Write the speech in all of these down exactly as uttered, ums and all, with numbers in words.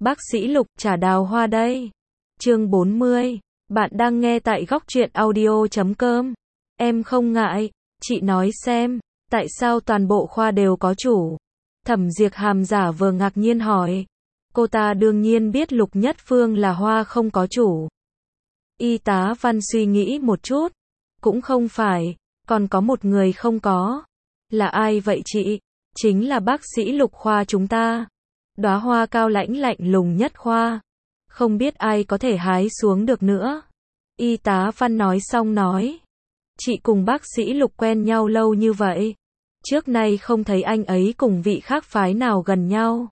Bác sĩ Lục trả đào hoa đây. Chương bốn mươi. Bạn đang nghe tại góc truyện audio chấm com. Em không ngại, chị nói xem, tại sao toàn bộ khoa đều có chủ? Thẩm Diệp Hàm giả vờ ngạc nhiên hỏi. Cô ta đương nhiên biết Lục Nhất Phương là hoa không có chủ. Y tá Văn suy nghĩ một chút. Cũng không phải, còn có một người không có. Là ai vậy chị? Chính là bác sĩ Lục khoa chúng ta. Đóa hoa cao lãnh lạnh lùng nhất khoa. Không biết ai có thể hái xuống được nữa. Y tá Văn nói xong nói. Chị cùng bác sĩ Lục quen nhau lâu như vậy. Trước nay không thấy anh ấy cùng vị khác phái nào gần nhau.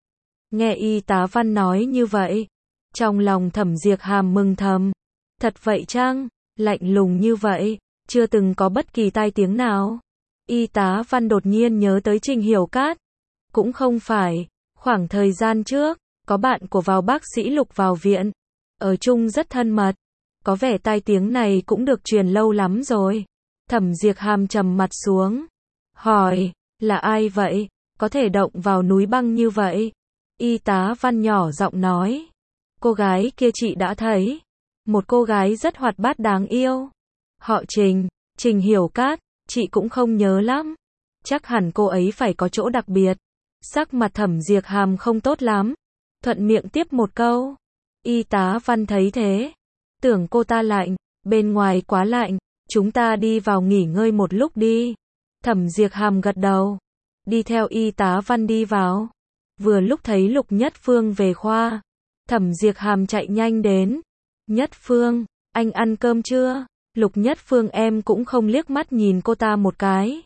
Nghe y tá Văn nói như vậy. Trong lòng Thẩm Diệp Hàm mừng thầm. Thật vậy chăng? Lạnh lùng như vậy. Chưa từng có bất kỳ tai tiếng nào. Y tá Văn đột nhiên nhớ tới Trình Hiểu Cát. Cũng không phải. Khoảng thời gian trước, có bạn của vào bác sĩ Lục vào viện. Ở chung rất thân mật. Có vẻ tai tiếng này cũng được truyền lâu lắm rồi. Thẩm Diệp Hàm trầm mặt xuống. Hỏi, là ai vậy? Có thể động vào núi băng như vậy? Y tá Văn nhỏ giọng nói. Cô gái kia chị đã thấy. Một cô gái rất hoạt bát đáng yêu. Họ Trình, Trình Hiểu Cát, chị cũng không nhớ lắm. Chắc hẳn cô ấy phải có chỗ đặc biệt. Sắc mặt Thẩm Diệp Hàm không tốt lắm. Thuận miệng tiếp một câu. Y tá Văn thấy thế. Tưởng cô ta lạnh, bên ngoài quá lạnh, chúng ta đi vào nghỉ ngơi một lúc đi. Thẩm Diệp Hàm gật đầu. Đi theo y tá Văn đi vào. Vừa lúc thấy Lục Nhất Phương về khoa. Thẩm Diệp Hàm chạy nhanh đến. Nhất Phương, anh ăn cơm chưa? Lục Nhất Phương em cũng không liếc mắt nhìn cô ta một cái.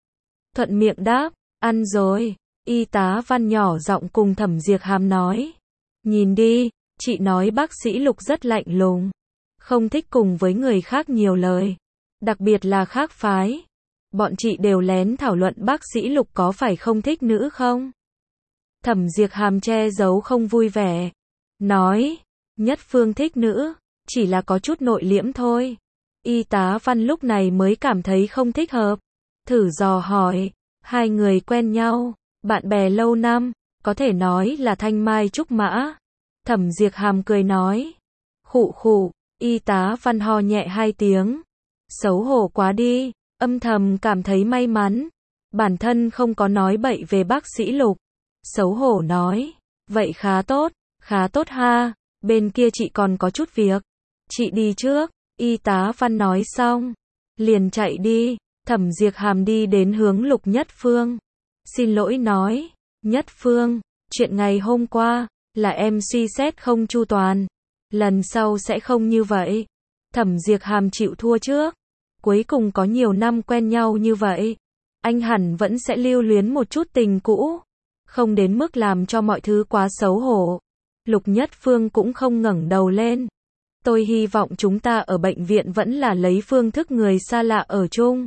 Thuận miệng đáp, ăn rồi. Y tá Văn nhỏ giọng cùng Thẩm Diệp Hàm nói. Nhìn đi, chị nói bác sĩ Lục rất lạnh lùng. Không thích cùng với người khác nhiều lời. Đặc biệt là khác phái. Bọn chị đều lén thảo luận bác sĩ Lục có phải không thích nữ không? Thẩm Diệp Hàm che giấu không vui vẻ. Nói, Nhất Phương thích nữ, chỉ là có chút nội liễm thôi. Y tá Văn lúc này mới cảm thấy không thích hợp. Thử dò hỏi, hai người quen nhau, bạn bè lâu năm, có thể nói là thanh mai trúc mã. Thẩm Diệp Hàm cười nói. Khụ khụ, y tá Văn ho nhẹ hai tiếng. Xấu hổ quá đi, âm thầm cảm thấy may mắn. Bản thân không có nói bậy về bác sĩ Lục. Xấu hổ nói, vậy khá tốt, khá tốt ha, bên kia chị còn có chút việc. Chị đi trước, y tá Văn nói xong. Liền chạy đi, Thẩm Diệp Hàm đi đến hướng Lục Nhất Phương. Xin lỗi nói, Nhất Phương, chuyện ngày hôm qua, là em suy xét không chu toàn. Lần sau sẽ không như vậy. Thẩm Diệp Hàm chịu thua trước. Cuối cùng có nhiều năm quen nhau như vậy. Anh hẳn vẫn sẽ lưu luyến một chút tình cũ. Không đến mức làm cho mọi thứ quá xấu hổ. Lục Nhất Phương cũng không ngẩng đầu lên. Tôi hy vọng chúng ta ở bệnh viện vẫn là lấy phương thức người xa lạ ở chung.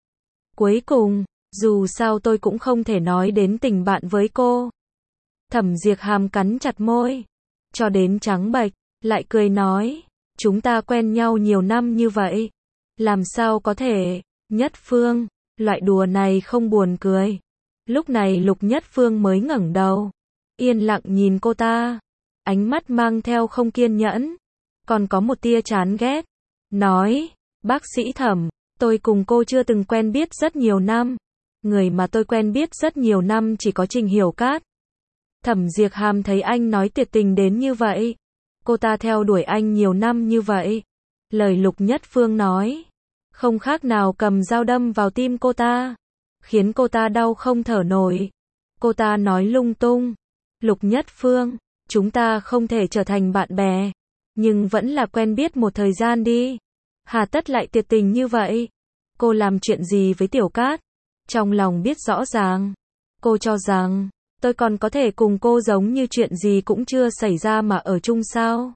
Cuối cùng, dù sao tôi cũng không thể nói đến tình bạn với cô. Thẩm Diệp Hàm cắn chặt môi. Cho đến trắng bệch, lại cười nói. Chúng ta quen nhau nhiều năm như vậy. Làm sao có thể, Nhất Phương, loại đùa này không buồn cười. Lúc này Lục Nhất Phương mới ngẩng đầu. Yên lặng nhìn cô ta. Ánh mắt mang theo không kiên nhẫn. Còn có một tia chán ghét. Nói, bác sĩ Thẩm, tôi cùng cô chưa từng quen biết rất nhiều năm. Người mà tôi quen biết rất nhiều năm chỉ có Trình Hiểu Cát. Thẩm Diệp Hàm thấy anh nói tuyệt tình đến như vậy. Cô ta theo đuổi anh nhiều năm như vậy. Lời Lục Nhất Phương nói. Không khác nào cầm dao đâm vào tim cô ta. Khiến cô ta đau không thở nổi. Cô ta nói lung tung. Lục Nhất Phương, chúng ta không thể trở thành bạn bè. Nhưng vẫn là quen biết một thời gian đi. Hà tất lại tuyệt tình như vậy. Cô làm chuyện gì với Tiểu Cát? Trong lòng biết rõ ràng. Cô cho rằng, tôi còn có thể cùng cô giống như chuyện gì cũng chưa xảy ra mà ở chung sao?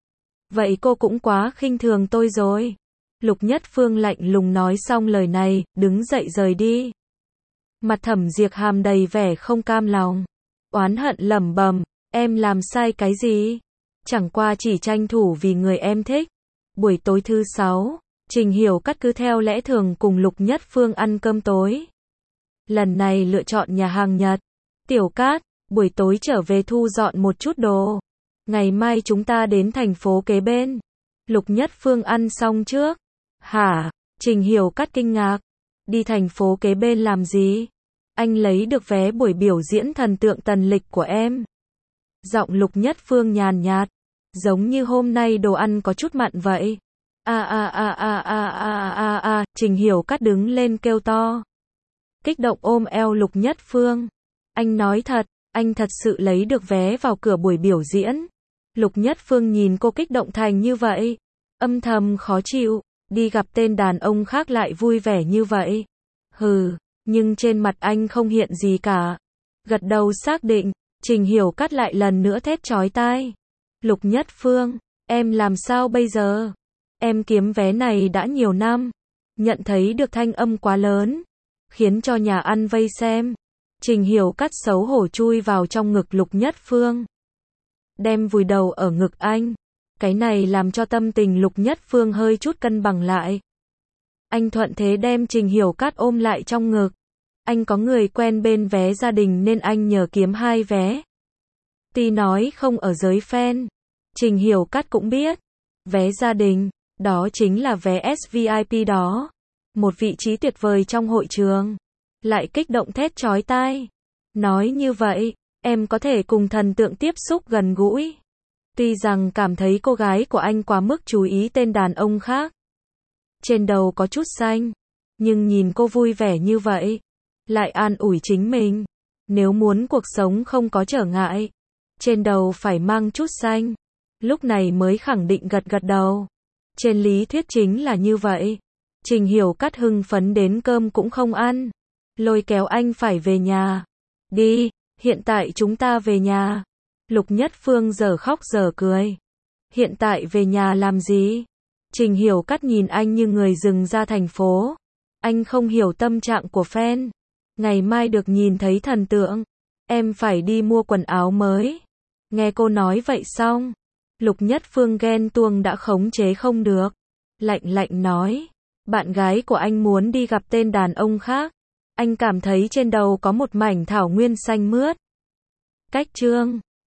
Vậy cô cũng quá khinh thường tôi rồi. Lục Nhất Phương lạnh lùng nói xong lời này, đứng dậy rời đi. Mặt Thẩm Diệp Hàm đầy vẻ không cam lòng. Oán hận lẩm bẩm, em làm sai cái gì? Chẳng qua chỉ tranh thủ vì người em thích. Buổi tối thứ sáu, Trình Hiểu Cát cứ theo lẽ thường cùng Lục Nhất Phương ăn cơm tối. Lần này lựa chọn nhà hàng Nhật. Tiểu Cát, buổi tối trở về thu dọn một chút đồ. Ngày mai chúng ta đến thành phố kế bên. Lục Nhất Phương ăn xong trước. Hả? Trình Hiểu Cát kinh ngạc. Đi thành phố kế bên làm gì? Anh lấy được vé buổi biểu diễn thần tượng tần lịch của em. Giọng Lục Nhất Phương nhàn nhạt, giống như hôm nay đồ ăn có chút mặn vậy. A a a a a a a a, Trình Hiểu Cát đứng lên kêu to. Kích động ôm eo Lục Nhất Phương. Anh nói thật, anh thật sự lấy được vé vào cửa buổi biểu diễn. Lục Nhất Phương nhìn cô kích động thành như vậy, âm thầm khó chịu, đi gặp tên đàn ông khác lại vui vẻ như vậy. Hừ, nhưng trên mặt anh không hiện gì cả. Gật đầu xác định, Trình Hiểu Cát lại lần nữa thét chói tai. Lục Nhất Phương, em làm sao bây giờ? Em kiếm vé này đã nhiều năm. Nhận thấy được thanh âm quá lớn, khiến cho nhà ăn vây xem. Trình Hiểu Cát xấu hổ chui vào trong ngực Lục Nhất Phương, đem vùi đầu ở ngực anh. Cái này làm cho tâm tình Lục Nhất Phương hơi chút cân bằng lại. Anh thuận thế đem Trình Hiểu Cát ôm lại trong ngực. Anh có người quen bên vé gia đình nên anh nhờ kiếm hai vé. Tuy nói không ở giới fan, Trình Hiểu Cát cũng biết. Vé gia đình, đó chính là vé ét vê i pê đó. Một vị trí tuyệt vời trong hội trường. Lại kích động thét chói tai. Nói như vậy, em có thể cùng thần tượng tiếp xúc gần gũi. Tuy rằng cảm thấy cô gái của anh quá mức chú ý tên đàn ông khác. Trên đầu có chút xanh. Nhưng nhìn cô vui vẻ như vậy, lại an ủi chính mình. Nếu muốn cuộc sống không có trở ngại, trên đầu phải mang chút xanh. Lúc này mới khẳng định gật gật đầu. Trên lý thuyết chính là như vậy. Trình Hiểu Cát hưng phấn đến cơm cũng không ăn. Lôi kéo anh phải về nhà. Đi, hiện tại chúng ta về nhà. Lục Nhất Phương giờ khóc giờ cười. Hiện tại về nhà làm gì? Trình Hiểu Cát nhìn anh như người dừng ra thành phố. Anh không hiểu tâm trạng của fan. Ngày mai được nhìn thấy thần tượng. Em phải đi mua quần áo mới. Nghe cô nói vậy xong, Lục Nhất Phương ghen tuông đã khống chế không được. Lạnh lạnh nói, bạn gái của anh muốn đi gặp tên đàn ông khác. Anh cảm thấy trên đầu có một mảnh thảo nguyên xanh mướt. Cách chương